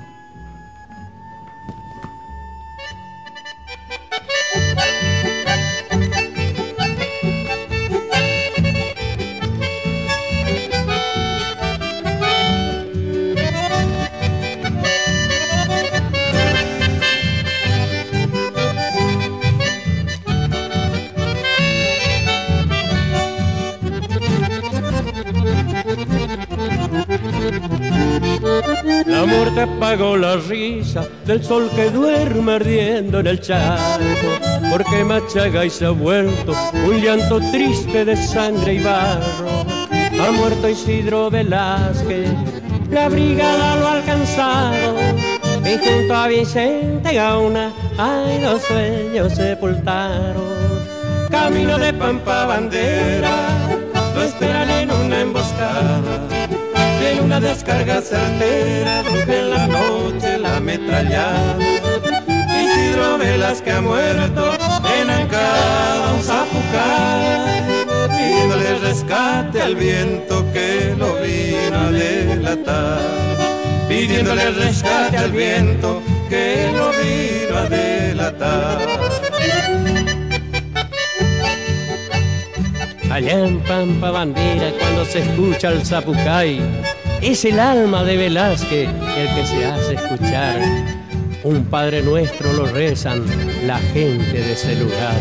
La muerte apagó la risa del sol que duerme ardiendo en el charco, porque Machaga se ha vuelto un llanto triste de sangre y barro. Ha muerto Isidro Velázquez, la brigada lo ha alcanzado, y junto a Vicente Gauna hay dos sueños sepultaron. Camino de Pampa Bandera, lo esperan en una emboscada, en una descarga certera, donde en la noche la ametrallada. Isidro Velázquez ha muerto en Ancada, un zapucay, pidiéndole rescate al viento que lo vino a delatar, pidiéndole rescate al viento que lo vino a delatar. Allá en Pampa Bandera, cuando se escucha el zapucay, es el alma de Velázquez el que se hace escuchar. Un Padre Nuestro lo rezan la gente de ese lugar.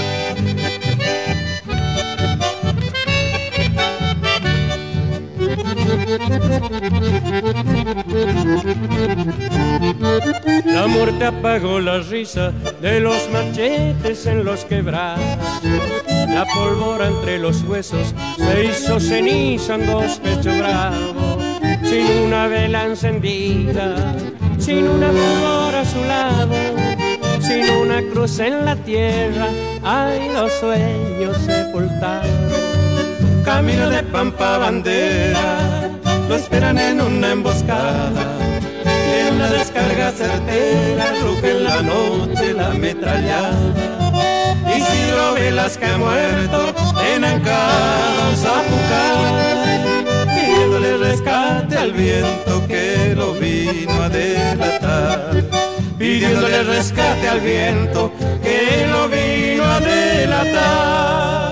La muerte apagó la risa de los machetes en los quebrados. La pólvora entre los huesos se hizo ceniza en dos pechos bravos. Sin una vela encendida, sin una flor a su lado, sin una cruz en la tierra, hay los sueños sepultados. Camino de Pampa Bandera, lo esperan en una emboscada. En una descarga certera ruge en la noche la ametrallada. Isidro Velázquez ha muerto en Ancada, un zapucay, pidiéndole rescate al viento que lo vino a delatar. Pidiéndole rescate al viento que lo vino a delatar.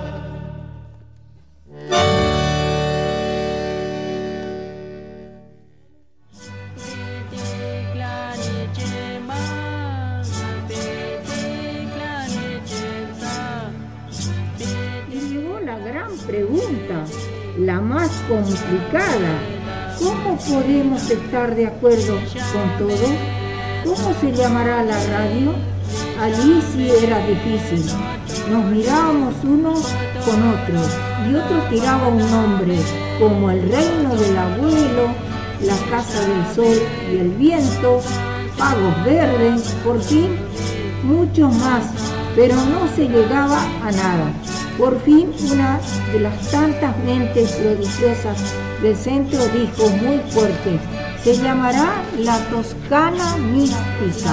Pregunta, la más complicada. ¿Cómo podemos estar de acuerdo con todo? ¿Cómo se llamará la radio? Allí sí era difícil. Nos mirábamos unos con otros y otro tiraba un nombre, como El Reino del Abuelo, La Casa del Sol y el Viento, Pagos Verdes, por fin, muchos más, pero no se llegaba a nada. Por fin, una de las tantas mentes prodigiosas del centro dijo muy fuerte: se llamará La Toscana Mística.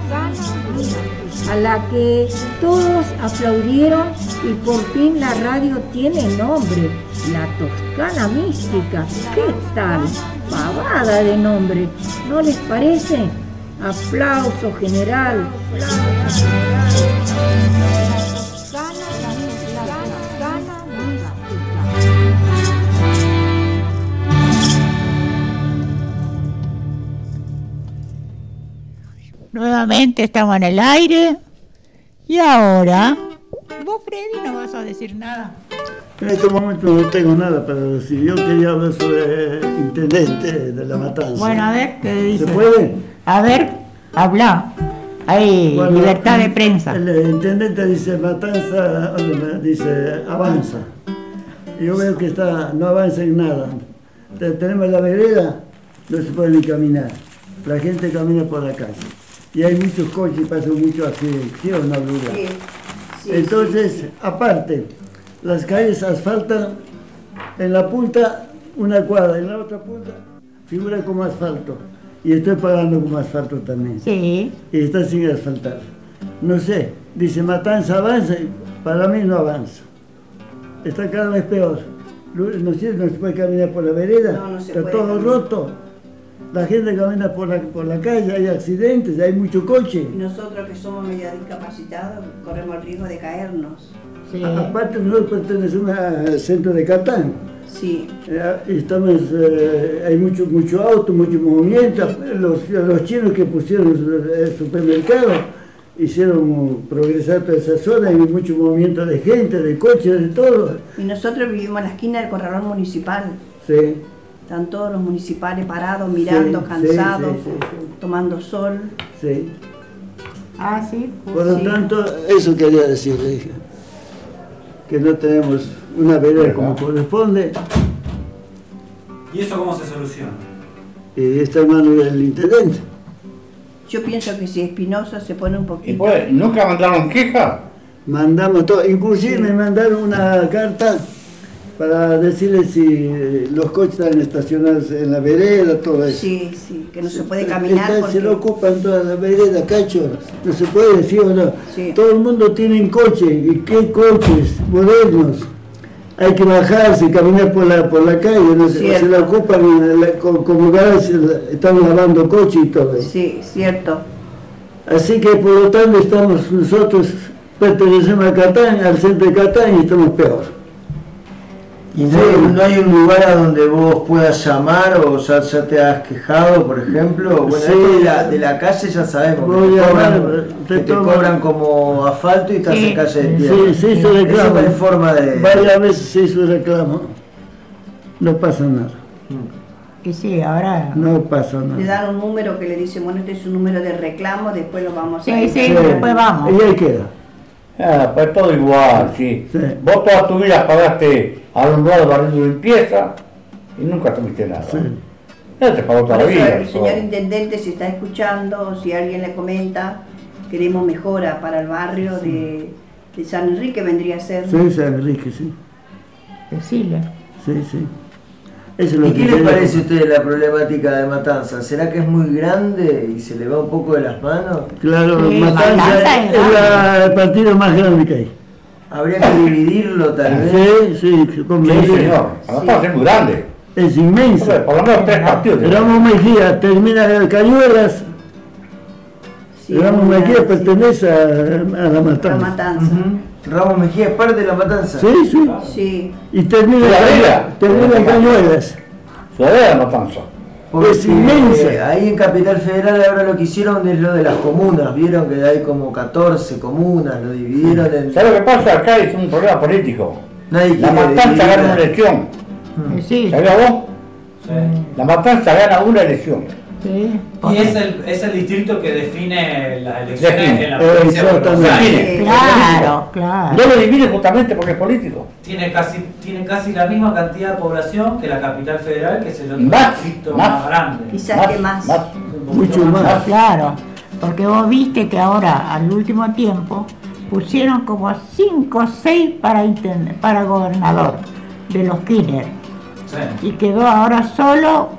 A la que todos aplaudieron y por fin la radio tiene nombre, La Toscana Mística. ¿Qué tal? Pavada de nombre, ¿no les parece? Aplauso general. Nuevamente estamos en el aire. Y ahora, vos, Freddy, no vas a decir nada. En este momento no tengo nada para decir. Yo quería hablar sobre el intendente de La Matanza. Bueno, a ver, ¿qué dice? ¿Se puede? A ver, habla. Hay libertad de prensa. El intendente dice Matanza, dice avanza. Yo veo que no avanza en nada. Tenemos la vereda, no se puede ni caminar. La gente camina por la calle. Y hay muchos coches, pasan muchos accidentes, ¿sí o no, Lula? Sí, entonces, sí. Aparte, las calles asfaltan en la punta una cuadra, en la otra punta figura como asfalto. Y estoy pagando como asfalto también. Sí. Y está sin asfaltar. No sé, dice Matanza avanza, para mí no avanza. Está cada vez peor. No se puede caminar por la vereda, está todo roto. La gente camina por la calle, hay accidentes, hay mucho coche. Y nosotros que somos medio discapacitados corremos el riesgo de caernos. Sí. Aparte nosotros pertenecemos al centro de Catán. Sí. Estamos, hay mucho auto, mucho movimiento. Los chinos que pusieron el supermercado hicieron progresar toda esa zona, hay mucho movimiento de gente, de coches, de todo. Y nosotros vivimos en la esquina del corralón municipal. Sí. Están todos los municipales parados, mirando, cansados, sí, tomando sol. Sí. Ah, sí. Pues por lo tanto, eso quería decirle, que no tenemos una vereda como corresponde. ¿Y eso cómo se soluciona? Y está en manos del intendente. Yo pienso que si Espinosa se pone un poquito... ¿Y pues, nunca mandaron queja? Mandamos todo, inclusive me mandaron una carta para decirles si los coches están estacionados en la vereda, todo eso. Sí, sí, que no se puede caminar porque... Se lo ocupan toda la vereda, cacho, no se puede decir o no. Sí. Todo el mundo tiene coche, ¿y qué coches modernos? Hay que bajarse, caminar por la calle, no se la ocupan como están lavando coche y todo eso. Sí, cierto. Así que por lo tanto nosotros pertenecemos a Catán, al centro de Catán, y estamos peor. ¿Y no hay un lugar a donde vos puedas llamar o ya te has quejado, por ejemplo? Bueno, Sí. esto de la calle ya sabemos que te cobran como asfalto y estás en calle de tierra. Sí, se hizo reclamo. Eso no hay forma de... Varias veces se hizo reclamo. No pasa nada. Y sí, ahora... No pasa Le nada. dan un número que le dice, bueno, este es un número de reclamo, después lo vamos a... Sí, después vamos. Y ahí queda. Pues todo igual, sí. Vos toda tu vida pagaste alumbrado, barrido y limpieza y nunca tuviste nada. Ya te pagó toda la Por eso vida. el señor intendente, si está escuchando, si alguien le comenta, queremos mejora para el barrio de San Enrique, vendría a ser. Sí, San Enrique, sí. Decile. Sí, sí. Eso es lo ¿Y que qué le quería. parece a usted la problemática de Matanza? ¿Será que es muy grande y se le va un poco de las manos? Claro, Sí, Matanza Matanza es es el partido más grande que hay. Habría que dividirlo tal vez. Sí, sí, Sí, señor. Matanza es muy grande. Es inmensa. Por lo menos 3 partidos. Ramos Mejía termina en Cañuelas. Ramos Mejía pertenece a la Matanza. Ramos Mejía es parte de la Matanza. Sí, sí. Sí. Y termina en Cañuelas. Ciudadela de Matanza. Porque Es inmensa. ahí en Capital Federal ahora lo que hicieron es lo de las comunas. Vieron que hay como 14 comunas, lo dividieron en... ¿Sabes lo que pasa? Acá es un problema político. Nadie La quiere Matanza dividirla. gana una elección. Sí. ¿Sabías vos? La Matanza gana una elección. Sí. Y es el distrito que define las elecciones en la Define. provincia de Buenos Aires. Define. Claro. No lo divide justamente porque es político. Tiene casi la misma cantidad de población que la capital federal, que es el otro Más, distrito más. más grande. Quizás que más. Mucho más. Claro, porque vos viste que ahora, al último tiempo, pusieron como 5 o 6 para gobernador de los Kirchner. Sí. Y quedó ahora solo,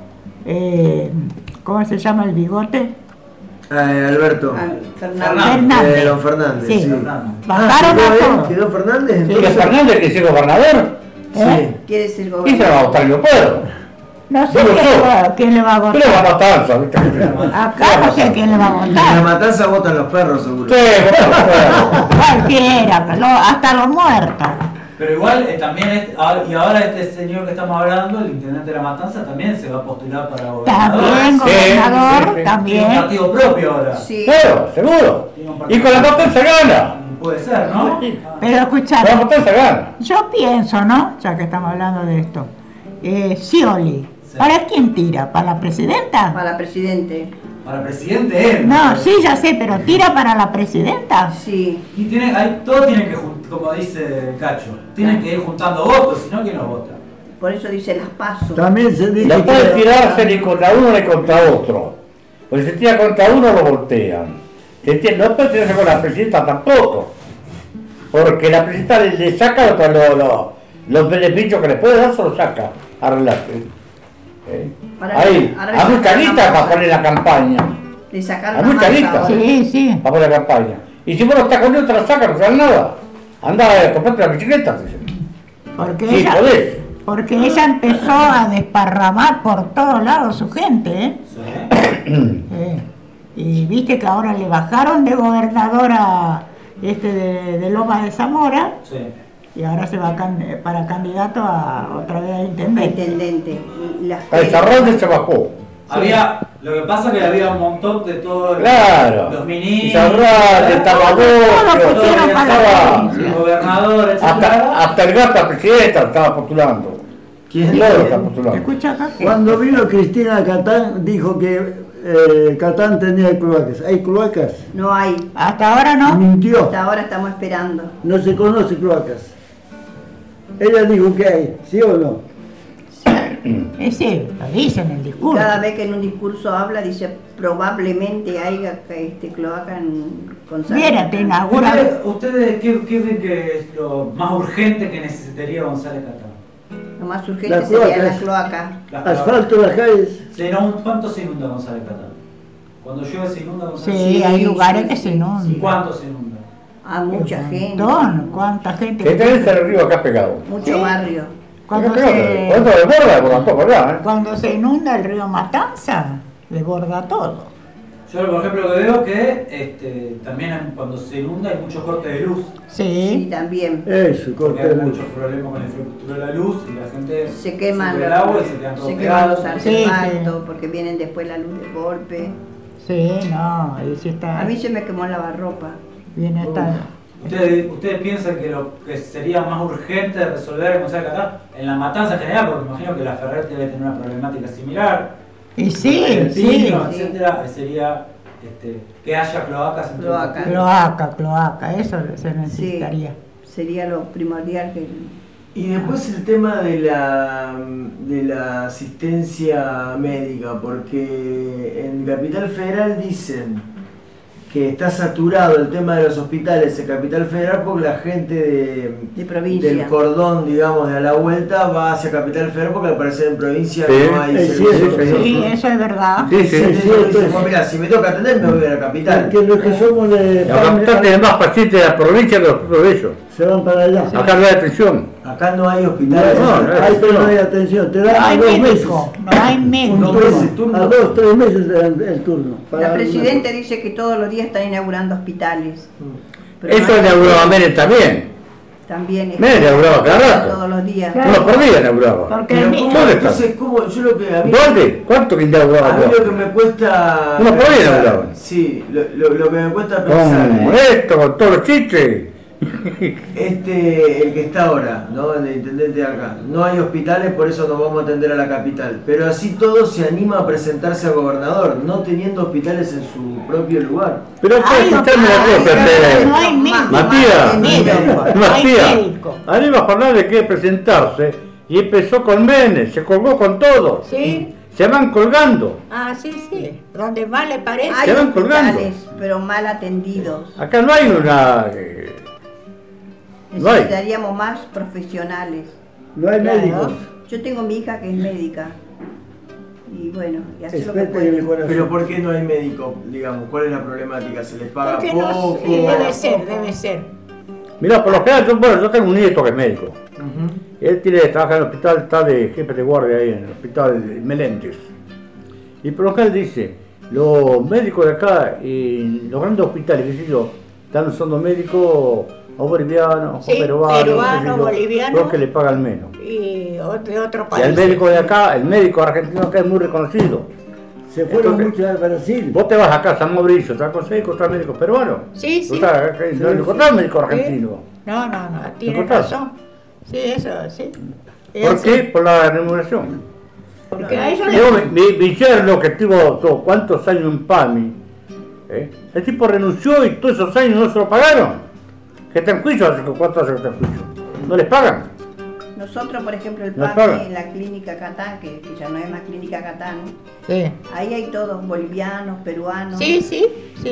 ¿cómo se llama el bigote? Alberto. Fernández. Don Fernández, Sí. sí. Bajaron ¿quedó a él? todos. ¿Quedó Fernández? Sí. ¿Quién es Fernández que es gobernador? ¿Eh? Quiere ser ¿Quién se gobernador. la va a votar? Yo puedo. No sé Digo quién le va a ¿Qué le va a votar. Matanza? ¿Viste? Acá no sé quién le va a En la votar. Matanza votan los perros, seguro. Sí, vota los perros. Cualquiera, hasta los muertos. Pero igual también, y ahora este señor que estamos hablando, el intendente de la Matanza, también se va a postular para gobernador. También, gobernador, sí. Tiene un también. partido propio ahora. Sí. Claro, seguro. Y con la Matanza gana. Puede ser, ¿no? Pero escuchá, Con la Matanza gana. yo pienso, ¿no? Ya que estamos hablando de esto. Scioli, ¿para quién tira? ¿Para la presidenta? Para presidente. Para presidente él. No, sí, ya sé, pero ¿tira para la presidenta? Sí. Y todo tiene que, como dice Cacho, tienen que ir juntando votos, si no, ¿quién los vota? Por eso dice las pasos. También se dice No puede que tirarse ni contra uno ni contra otro. Porque si se tira contra uno lo voltean. No puede tirarse con la presidenta tampoco. Porque la presidenta le saca los beneficios que le puede dar, se los saca. Arreglate. Ahí, ahora a le mucha sacan guita la para masa. poner la campaña. Le sacaron A la mucha masa guita. ahora. Sí, sí. Para poner la campaña. Y si vos no estás con él, te la sacan, no te dan nada. Anda a comprarte la bicicleta. Porque Sí, ella, podés. porque ella empezó a desparramar por todos lados su gente, ¿eh? Y viste que ahora le bajaron de gobernador a de Loma de Zamora. Sí. Y ahora se va para candidato otra vez a intendente. Intendente. Y las El Zarralde se bajó. Lo que pasa es que había un montón de todos Claro. los ministros, Zarralde, el gobernador, etc. Hasta el gato presidenta estaba postulando. ¿Quién? Todo está postulando. Escucha acá. cuando vino Cristina Catán dijo que Catán tenía cloacas. ¿Hay cloacas? No hay. Hasta ahora no. Mintió. Hasta ahora estamos esperando. No se conoce cloacas. Ella dijo que hay, ¿sí o no? Sí, lo dice en el discurso. Cada vez que en un discurso habla, dice probablemente haya cloaca con Mira, te inaugura. ¿Ustedes qué ven que es lo más urgente que necesitaría González Catán? Lo más urgente Las sería la cloacas. cloaca. Asfalto las calles. ¿Cuánto se inunda González Catán? Cuando llueve se inunda González. Sí, hay lugares que se inundan. ¿Cuánto se inunda? A mucha gente. ¿Cuánta gente? Que tenés el río acá pegado. Mucho barrio. Cuando ¿Cuánto desborda por allá, cuando se inunda el río Matanza, desborda todo. Yo, por ejemplo, lo que veo que también cuando se inunda hay mucho corte de luz. Sí, también. Eso, corte Porque de hay luz. muchos problemas con la infraestructura de la luz y la gente Se queman, sube el agua y se quedan todos se queman los pegados. artefactos porque vienen después la luz de golpe. Sí, no, ahí sí está. A mí se me quemó el lavarropa. Bien está. ¿Ustedes piensan que lo que sería más urgente resolver en González Catán, en La Matanza en general, porque imagino que la Ferrer debe tener una problemática similar? Y sí, el sí. Pino, etcétera, sería que haya cloacas entre Cloaca, eso se necesitaría. Sí, sería lo primordial que... Y después el tema de la asistencia médica, porque en Capital Federal dicen que está saturado el tema de los hospitales en Capital Federal porque la gente de provincia, del cordón, digamos, de a la vuelta va hacia Capital Federal porque al parecer en provincia sí, no hay servicio. Sí, eso es verdad. Mira, si me toca atender me voy a la capital. Porque los que somos de... La capital tiene más pacientes de la provincia que los propios de ellos. Se van para allá. Acá no hay atención. Acá no hay hospitales. Pero no hay atención. Te dan no hay 2 meses. médico, no hay médico. A 2, 3 meses el turno. La presidenta dice que todos los días están inaugurando hospitales. Pero Eso inauguraba Menem también. También Menem inauguraba cada rato. todos los días. Uno por día inauguraba. ¿Dónde entonces, ¿cómo? Yo lo que a mí, ¿Dónde? ¿Cuánto que inauguraba? A mí lo que me cuesta... Uno por día inauguraba. Sí, lo que me cuesta pensar... Con esto, con todos los chistes. El que está ahora, ¿no? El intendente de acá. No hay hospitales, por eso nos vamos a atender a la capital. Pero así todo se anima a presentarse a gobernador, no teniendo hospitales en su propio lugar. Pero escuchame una cosa, Matías. Aníbal Fernández quiere presentarse y empezó con Menem, se colgó con todo. Sí. Se van colgando. Ah, sí. Donde más le parece. Hay hospitales, pero mal atendidos. Acá no hay una... Necesitaríamos más profesionales. No hay médicos. Yo tengo mi hija que es médica. Y bueno, y hace lo que puede. Pero ¿por qué no hay médico? Digamos, ¿cuál es la problemática? ¿Se les paga poco? No, sí, debe ser. Mirá, por lo general, yo tengo un nieto que es médico. Él trabaja en el hospital, está de jefe de guardia ahí, en el hospital Meléndez. Y por lo general dice, los médicos de acá, en los grandes hospitales, qué sé yo, están usando médicos o bolivianos, o peruanos, bolivianos, los que le pagan menos. Y de otro país. Y el médico de acá, el médico argentino acá es muy reconocido. Se fueron muchos a Brasil. Vos te vas acá a San Mauricio, te vas a conseguir encontrar médicos peruanos. Sí. No encontrás médico argentino. No, tiene razón. Sí, eso, sí. ¿Por qué? Por la remuneración. Porque a ellos mi yerno que estuvo cuántos años en PAMI, el tipo renunció y todos esos años no se lo pagaron. ¿Qué está en juicio? ¿Cuánto hace que está en juicio? ¿No les pagan? Nosotros, por ejemplo, el PAMI en la clínica Catán, que ya no es más clínica Catán, ahí hay todos bolivianos, peruanos. Sí.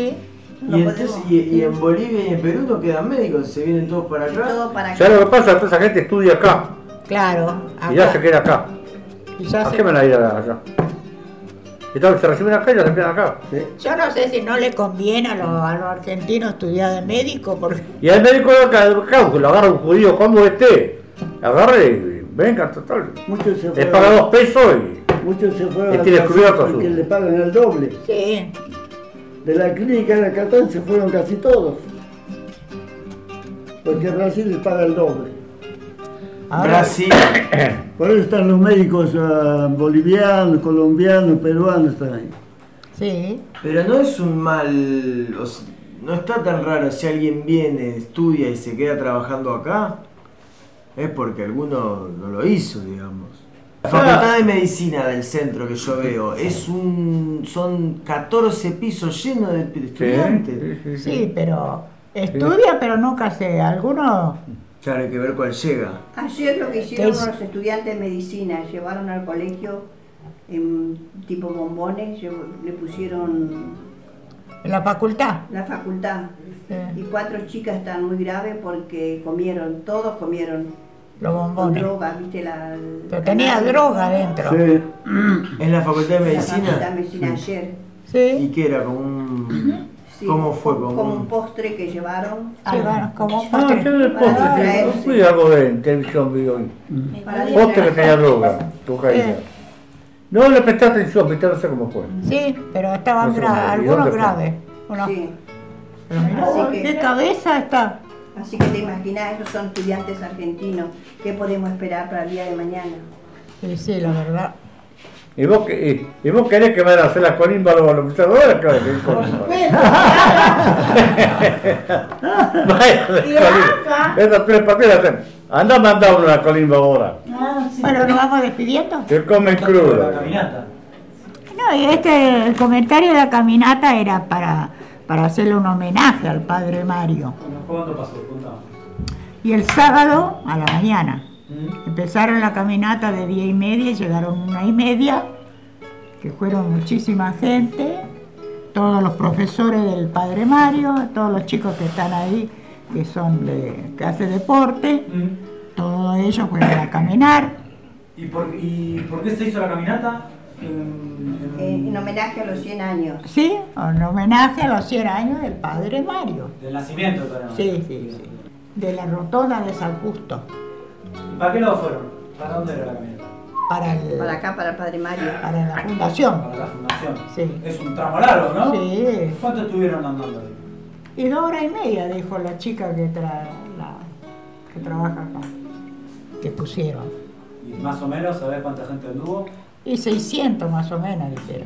Y en Bolivia y en Perú no quedan médicos, se vienen todos para acá. ¿Sabes lo que pasa? Toda esa gente estudia acá. Claro. Y ya se queda acá. ¿A qué me la irá allá? Entonces se reciben acá y ya se quedan acá. Yo no sé si no le conviene a los argentinos estudiar de médico. Porque... Y al médico de acá, que lo agarra un judío como agarre y venga, total. Le paga 2 pesos y muchos se fueron a tiene cubierto porque le pagan el doble. Sí. De la clínica de Catán se fueron casi todos. Porque Brasil les paga el doble. Brasil. Por eso están los médicos bolivianos, colombianos, peruanos están ahí. Sí. Pero no es un mal... no está tan raro si alguien viene, estudia y se queda trabajando acá. Es porque alguno no lo hizo, digamos. La Facultad de Medicina del centro que yo veo son 14 pisos llenos de estudiantes. Sí, pero estudia, pero nunca sé. Algunos... Claro, hay que ver cuál llega. Ayer lo que hicieron los estudiantes de medicina, llevaron al colegio en tipo bombones, le pusieron... ¿En la facultad? La facultad. Sí. Y 4 chicas están muy graves porque todos comieron. Los bombones. Con droga, ¿viste? Pero tenía droga adentro. Sí. ¿En la Facultad de Medicina? En la Facultad de Medicina ayer. Sí. ¿Y qué era? Como un... Sí, ¿Cómo fue? Como un postre que llevaron. Como un postre. Yo el postre, fui algo de televisión, vi hoy. Postre que tenía droga, cocaína. No le presté atención, viste, no sé cómo fue. Sí, pero estaban No sé, algunos graves. Uno. Sí. Pero mira, Así que- ¿qué cabeza está? Así que te imaginas, esos son estudiantes argentinos. ¿Qué podemos esperar para el día de mañana? Sí, sí, la verdad. ¿Y vos querés que vayan a hacer la colimba a los luchadores? Claro, que es colimba. Vaya de colimba. Esas 3 partidas hacen. Anda a mandar una colimba ahora. Bueno, nos vamos despidiendo. Que comen crudo. No, y el comentario de la caminata era para hacerle un homenaje al padre Mario. ¿Cuándo pasó? Contame. Y el sábado a la mañana. Empezaron la caminata de 10:30 y llegaron 1:30, que fueron muchísima gente, todos los profesores del padre Mario, todos los chicos que están ahí, que hacen deporte, todos ellos fueron a caminar. ¿Y por qué se hizo la caminata? En homenaje a los 100 años. Sí, en homenaje a los 100 años del padre Mario. Del nacimiento del padre Mario. Sí. De la rotonda de San Justo. ¿Y para qué lado fueron? ¿Para dónde era la caminata? Para acá, para el padre Mario. Para la fundación. Para la fundación. Sí. Es un tramo largo, ¿no? Sí. ¿Cuánto estuvieron andando? Y 2 horas y media, dijo la chica que trabaja acá, que pusieron. ¿Y más o menos sabés cuánta gente anduvo? Y 600 más o menos, dijeron.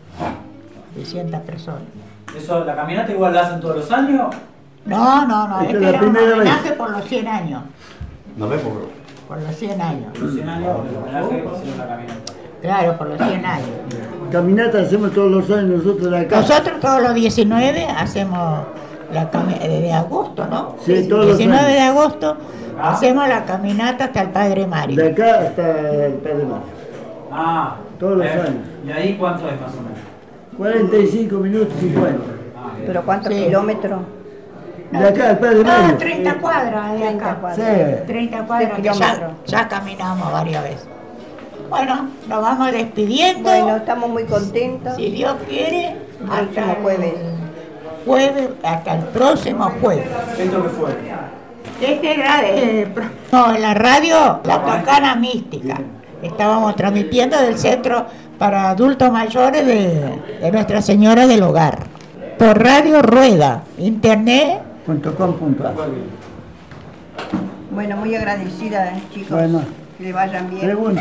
600 personas. ¿Eso, la caminata igual la hacen todos los años? No, Esta este es la era un primera homenaje vez. por los 100 años. No vemos. Por los 100 años. Los 100 años del homenaje hicieron la caminata. Claro, por los 100 años. Caminata hacemos todos los años nosotros de acá. Nosotros todos los 19 hacemos la caminata de agosto, ¿no? Sí, todos los 19 de años. agosto hacemos la caminata hasta el padre Mario. De acá hasta el padre Mario. Ah. Todos los años. ¿Y ahí cuánto es más o menos? 45 minutos 50. ¿Pero cuántos kilómetros? De acá al padre Mario. No, 30 cuadras de acá. Sí. 30 cuadras que ya caminamos varias veces. Bueno, nos vamos despidiendo. Bueno, estamos muy contentos. Si Dios quiere, Próximo jueves. Hasta el próximo jueves. ¿Esto qué fue? Este era la radio La Tocana Mística. Estábamos transmitiendo del Centro para Adultos Mayores de Nuestra Señora del Hogar. Por Radio Rueda, internet.com.ar. Bueno, muy agradecida, chicos. Bueno. Que le vayan bien. Pregunto.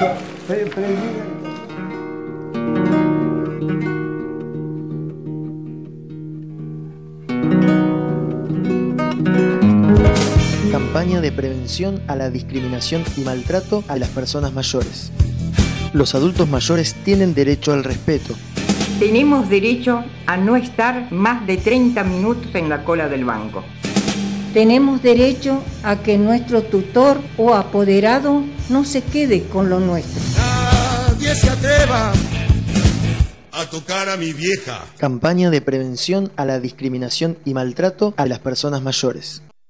Campaña de prevención a la discriminación y maltrato a las personas mayores. Los adultos mayores tienen derecho al respeto. Tenemos derecho a no estar más de 30 minutos en la cola del banco. Tenemos derecho a que nuestro tutor o apoderado no se quede con lo nuestro. Nadie se atreva a tocar a mi vieja. Campaña de prevención a la discriminación y maltrato a las personas mayores.